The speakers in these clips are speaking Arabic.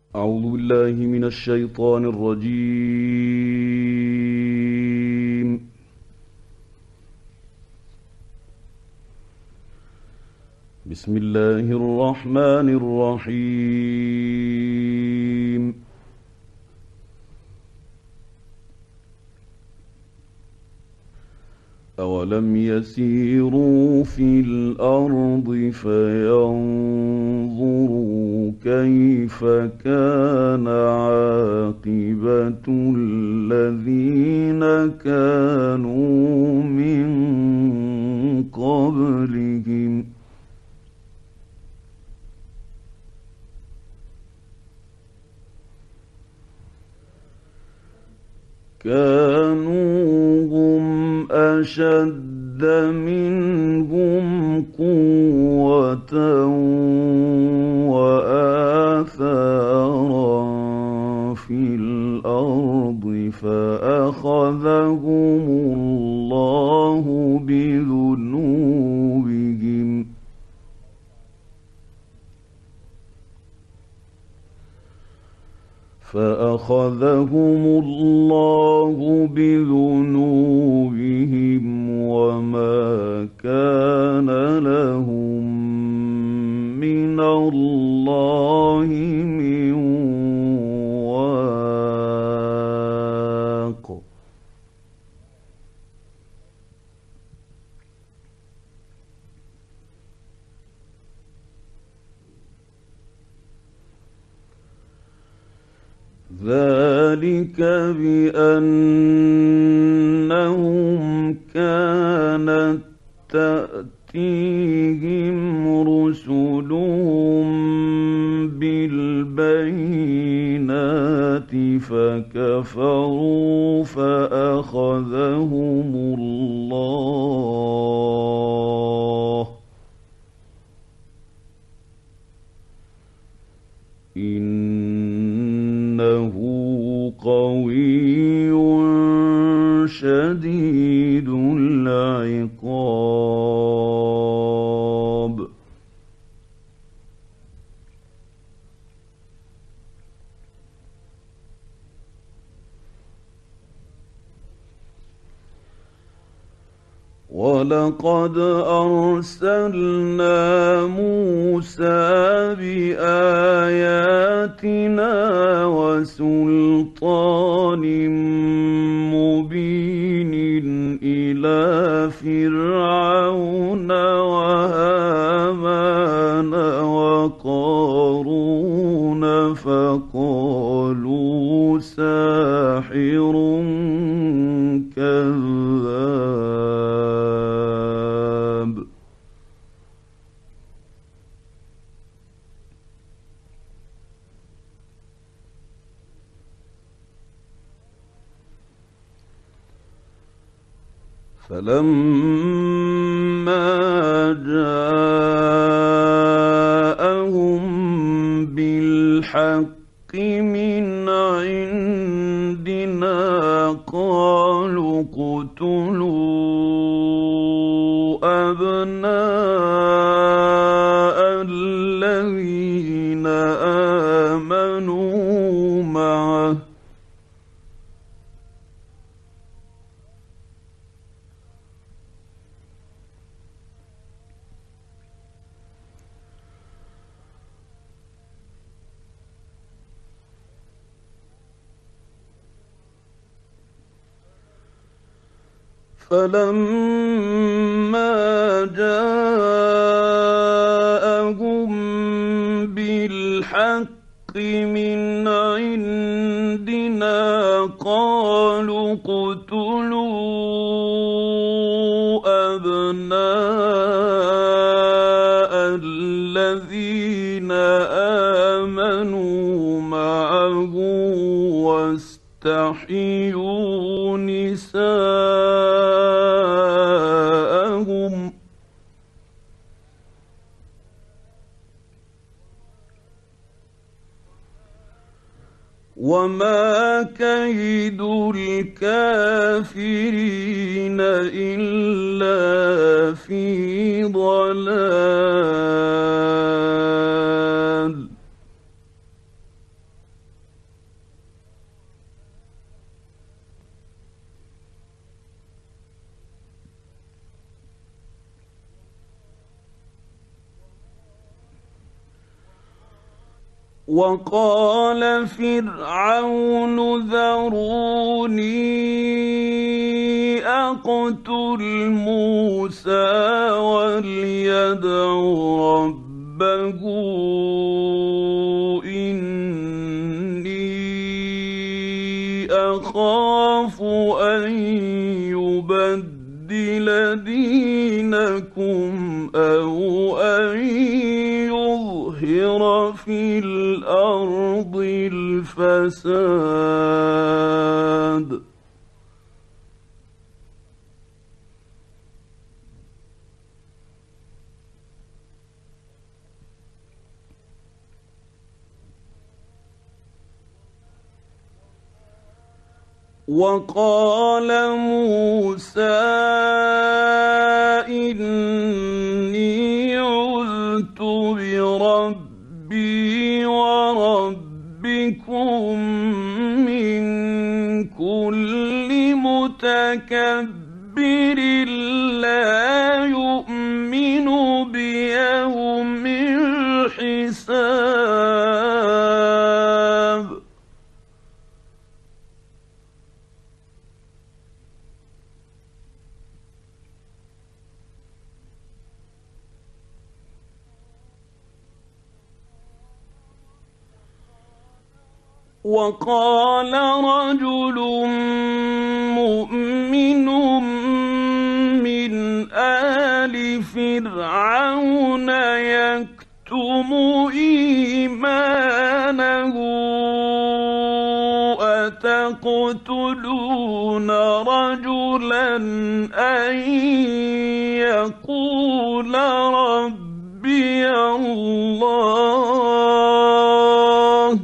أعوذ بالله من الشيطان الرجيم. بسم الله الرحمن الرحيم. أولم يسيروا في الأرض فينظروا كيف كان عاقبة الذين كانوا من قبلهم كانوا هم أشد منهم قوة وآثارا في الأرض فأخذهم الله بذنوبهم وما كان لهم من الله من واق. ذلك بأنهم كانت تأتيهم رسلهم بالبينات فكفروا فأخذهم الله إنه قوي شديد العقاب. ولقد أرسلنا موسى بآياتنا وسلطان مبين إلى فرعون وهامان وقارون فقالوا ساحر كذاب. فلما جاءهم بالحق من عندنا قالوا اقتلوا أبناء الذين آمنوا معه فلما جاءهم بالحق من عندنا قالوا اقتلوا أبناء الذين آمنوا معه واستحيوا نساءهم وما كيد الكافرين إلا في ضلال. وقال فرعون ذروني أقتل موسى وليدع ربه إني أخاف أن يبدل دينكم أو أن يظهر في الأرض الفساد. وقال موسى إني عذت بربي وربكم من كل متكبر لا يؤمن بيوم الحساب. وقال رجل مؤمن من آل فرعون يكتم إيمانه أتقتلون رجلا أن يقول ربي الله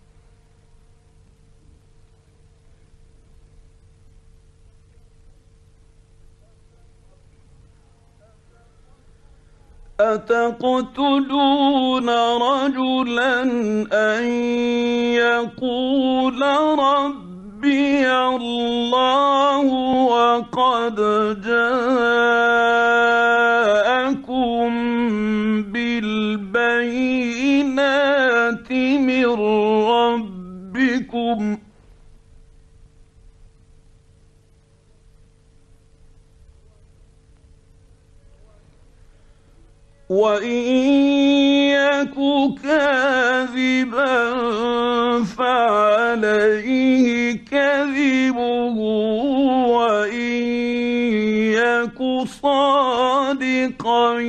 أتقتلون رجلا أن يقول ربي الله وقد جاءكم بالبينات من ربكم وإن يك كاذبا فعليه كذبه وإن يك صادقا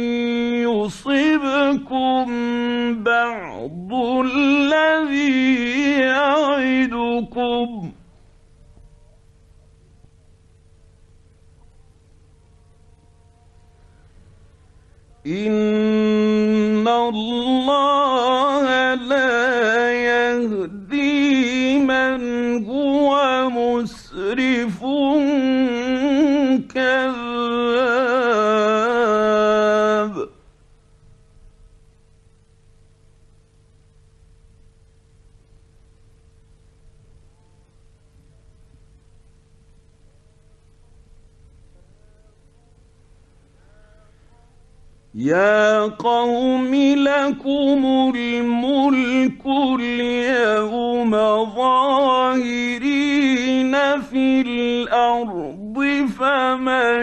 يصبكم بعض الذي يعدكم إن الله لا يهدي من هو مسرف كذاب. يا قوم لكم الملك اليوم ظاهرين في الأرض فمن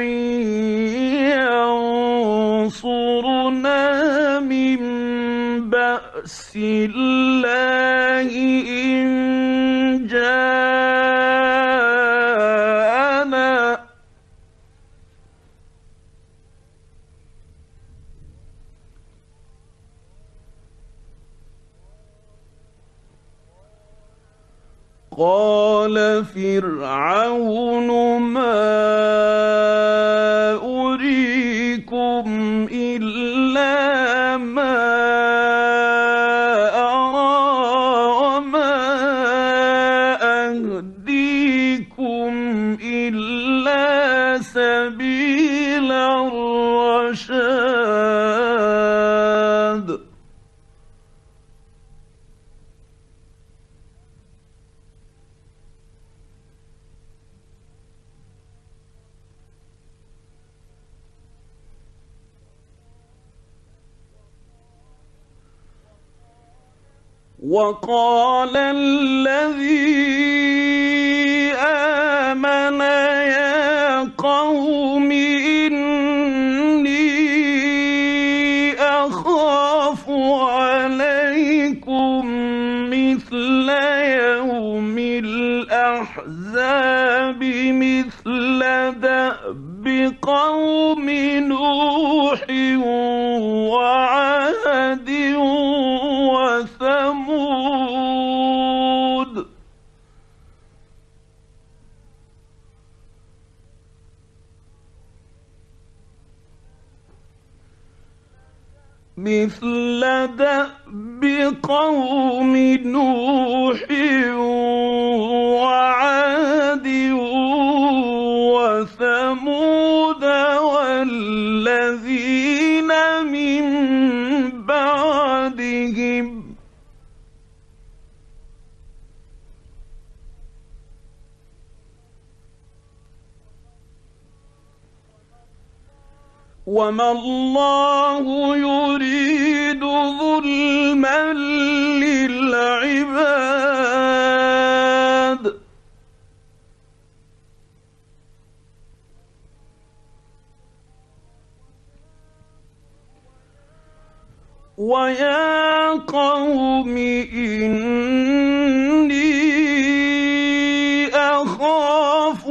ينصرنا من بأس الله إن جاءنا قال فرعون ما أريكم إلا ما أرى وما أهديكم إلا سبيل الرشاد. وقال الذي آمن يا قوم إني أخاف عليكم مثل يوم الأحزاب مثل دأب قوم نوح وعاد وثمود مثل دأب قوم نوح وعاد وثمود والذين من بعدهم وما الله يريد ظلما للعباد ويا قوم إني أخاف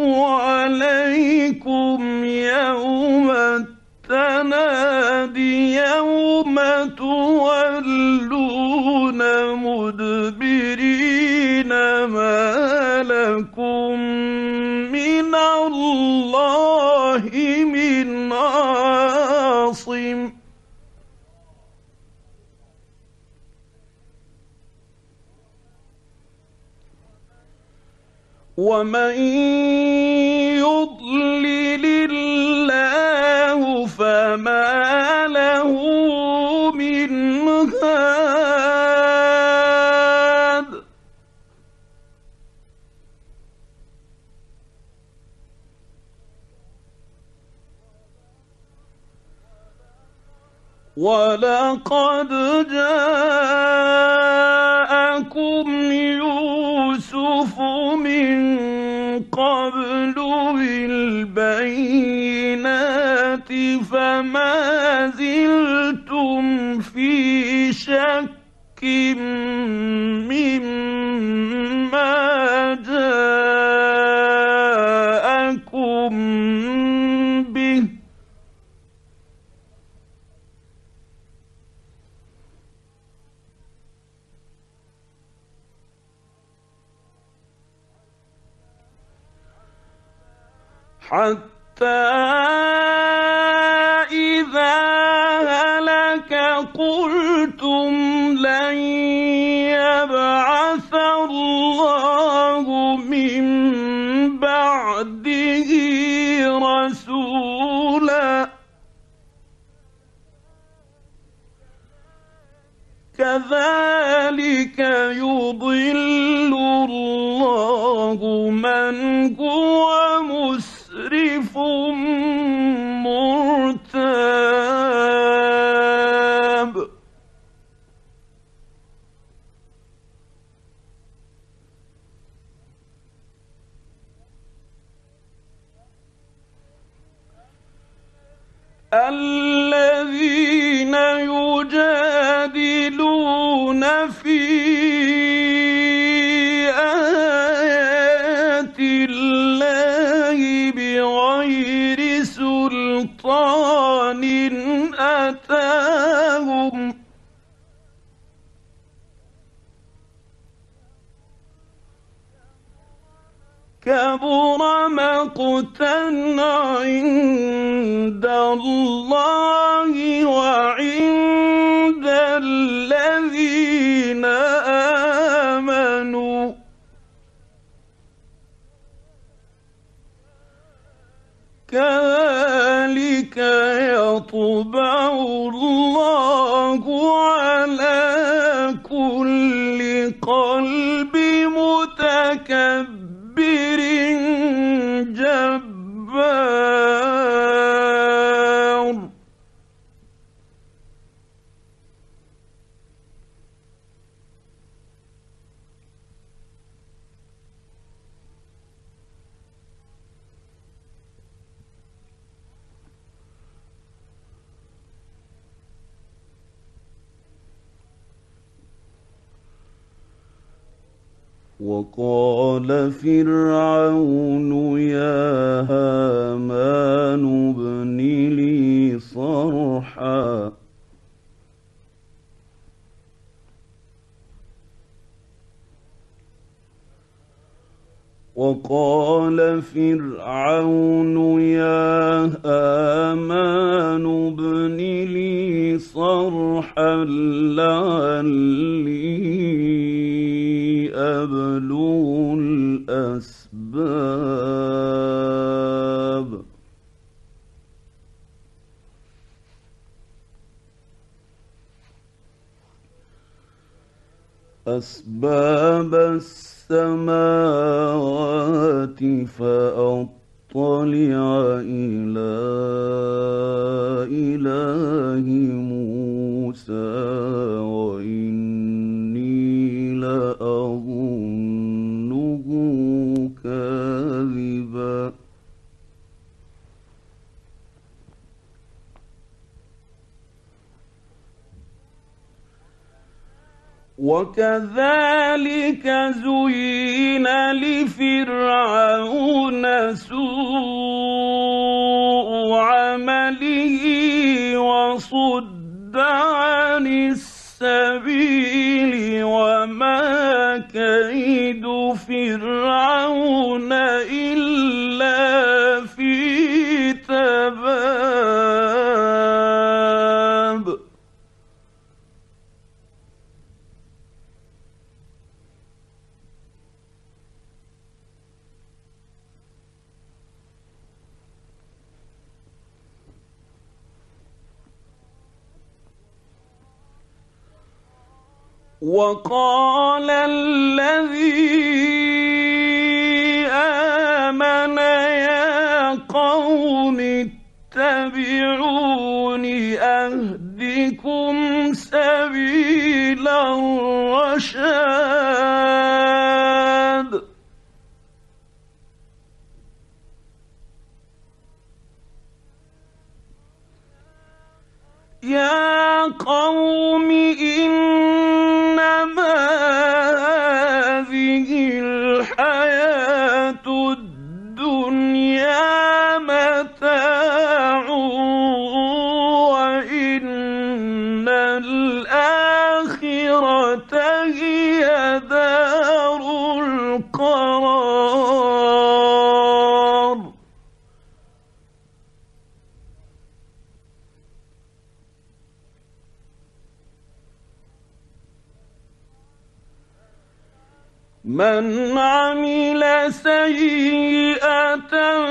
عليكم يوم التناد يوم تولون مدبرين ما لكم من الله من عاصم ومن يضلل الله فما له من هاد ولقد جاءكم يوسف من قبل بالبينات فما زلتم في شك مما جاءكم به حتى إذا هلك قلتم لن يبعث الله من بعده رسولا كذلك يضل الله من هو مسرف مرتاب الذين يجادلون في آيات الله بغير سلطان أتاهم كبر مقتا عند الله وعند الذين آمنوا كذلك يطبع الله على كل قلب متكبر جبار وقال فرعون يا هامان ابن لي صرحا وقال فرعون يا هامان ابن لي صرحا لعلي أبلغ الأسباب السماوات فأطلع إلى إله موسى وإني لأظنه كاذبا وكذلك زين لفرعون سوء عمله وصد عن السبيل وما كيد فرعون إلا في تباب وقال الذي آمن يا قوم اتبعون أهدكم سبيل الرشاد يا قوم إنما هذه الحياة الدنيا متاع وإن الآخرة هي دار القرار من عمل سيئة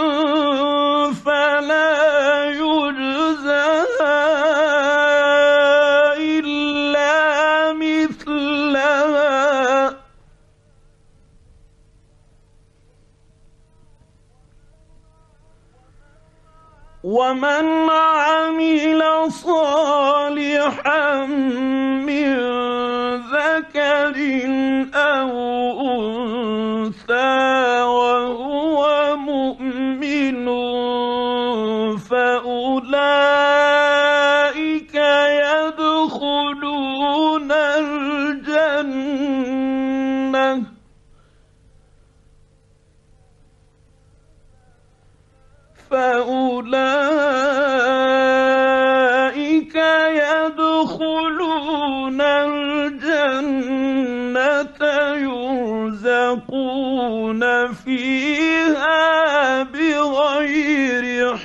فلا يجزى إلا مثلها ومن عمل صالحا من ذكر أو أنثى وهو مؤمن فأولئك يدخلون الجنة فأولئك يدخلون الجنة يرزقون فيها بغير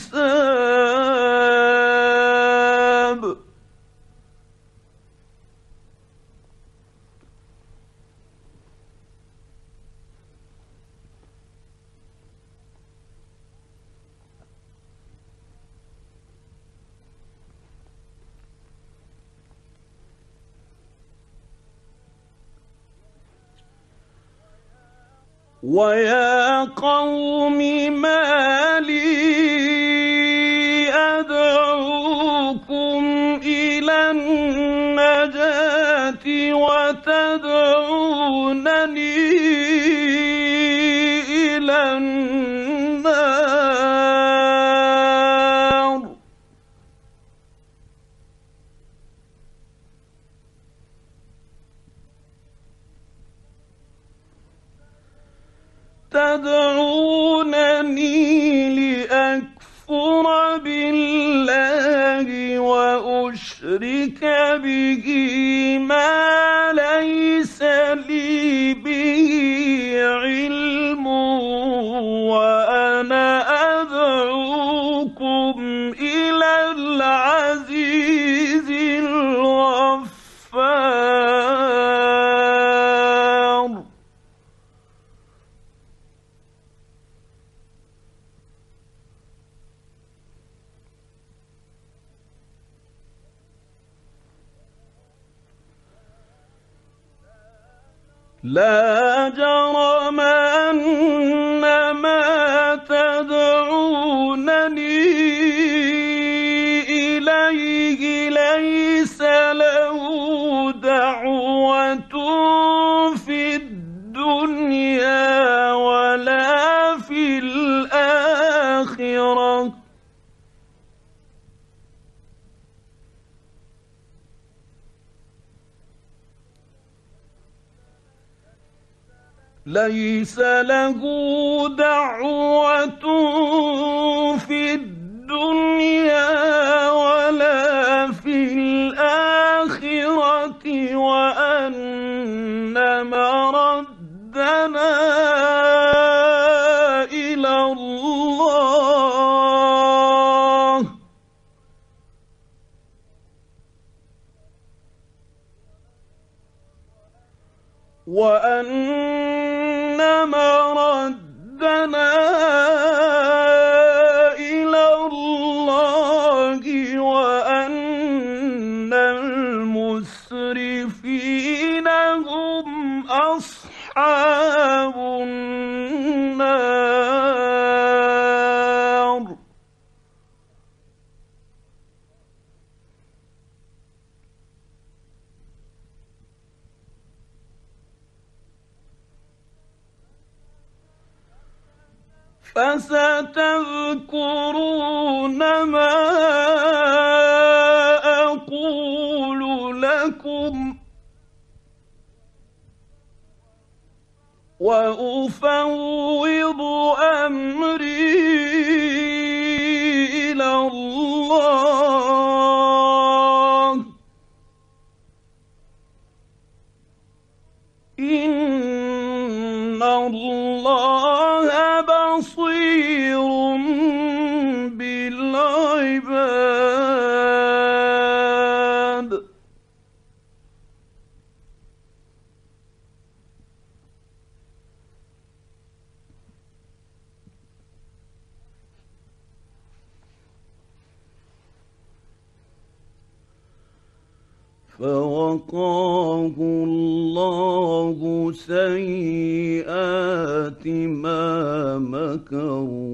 حساب ويا قوم ما لي أدعوكم إلى النجاة وتدعونني إلى النار تدعونني لأكفر بالله وأشرك به ما ليس لي به علم، وأنا أدعوكم إلى العزيز الغفار. لا جرم أن ما تدعونني إليه ليس له دعوة في الدنيا ولا في الآخرة، ليس له دعوة في الدنيا ولا في الآخرة، وأن مردنا إلى الله، وأن مردنا إلى الله، وأن المسرفين هم أصحاب النار. فستذكرون ما أقول لكم، وأفوض أمري إلى الله، إن الله بصير بالعباد. فوقاه الله سيئات ما مكروا،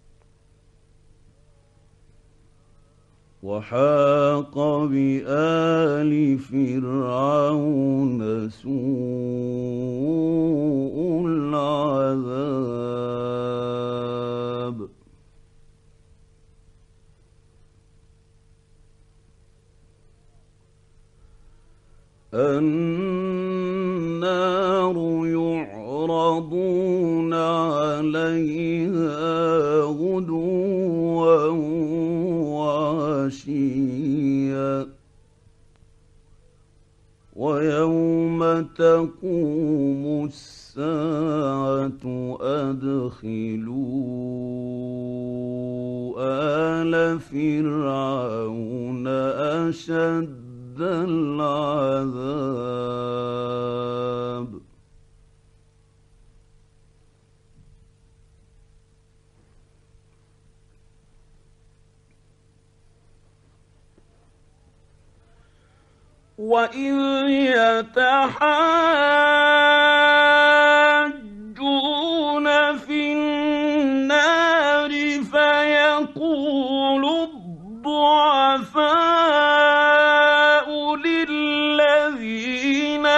وحاق بآل فرعون سوء العذاب. النار يعرضون عليها غدوا وعشيا، ويوم تقوم الساعة أدخلوا آل فرعون أشد العذاب. وإذ يتحاجون في النار فيقول الضعفاء للذين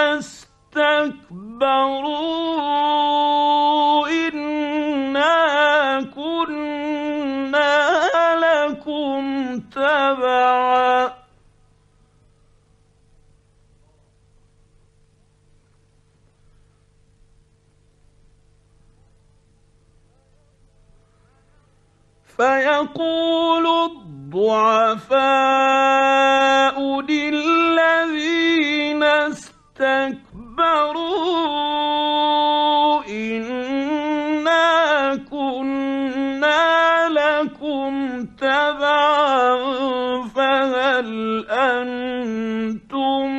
استكبروا إنا كنا لكم تبعا فيقول الضعفاء للذين استكبروا إنا كنا لكم تبعا فهل أنتم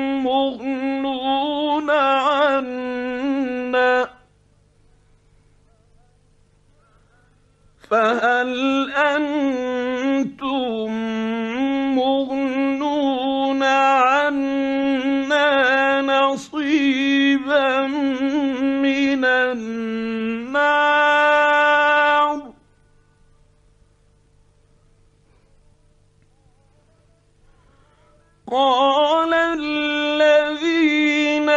مغنون عنا نصيبا من النار قال الذين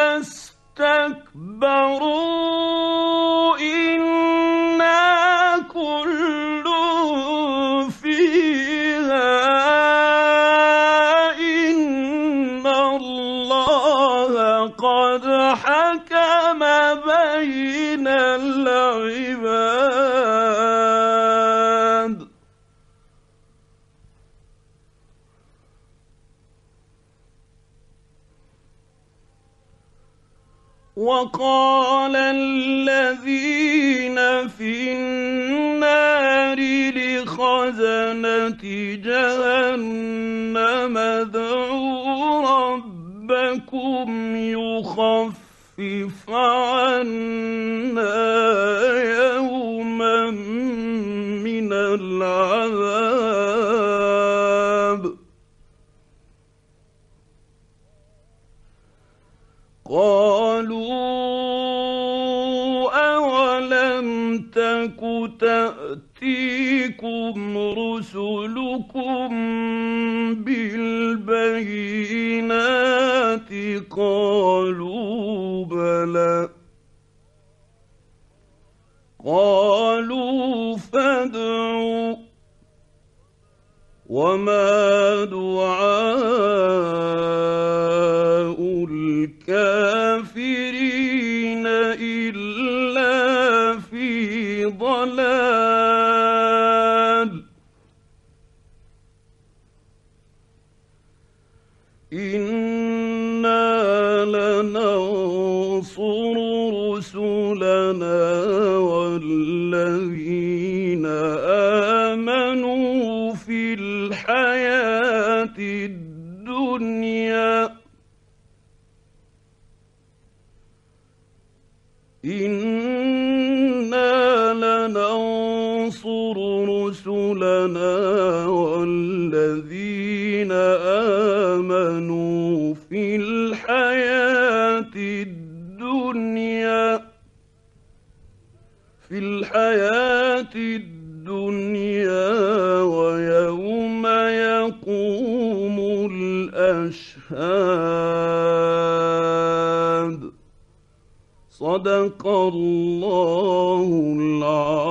استكبروا إنا كل فيها إن الله قد حكم بين العباد وقال الذين في النار لخزنة جهنم ادعوا ربكم يخفف عنا يوما من العذاب قالوا أولم تك تأتيكم رسلكم بالبينات قالوا بلى قالوا فادعوا وما دعاء الكافرين إلا في ضلال إنا لننصر رسلنا والذين آمنوا في الحياة الدنيا إنا لننصر رسلنا والذين آمنوا في الحياة الدنيا ويوم يقوم الأشهاد صدق الله العظيم.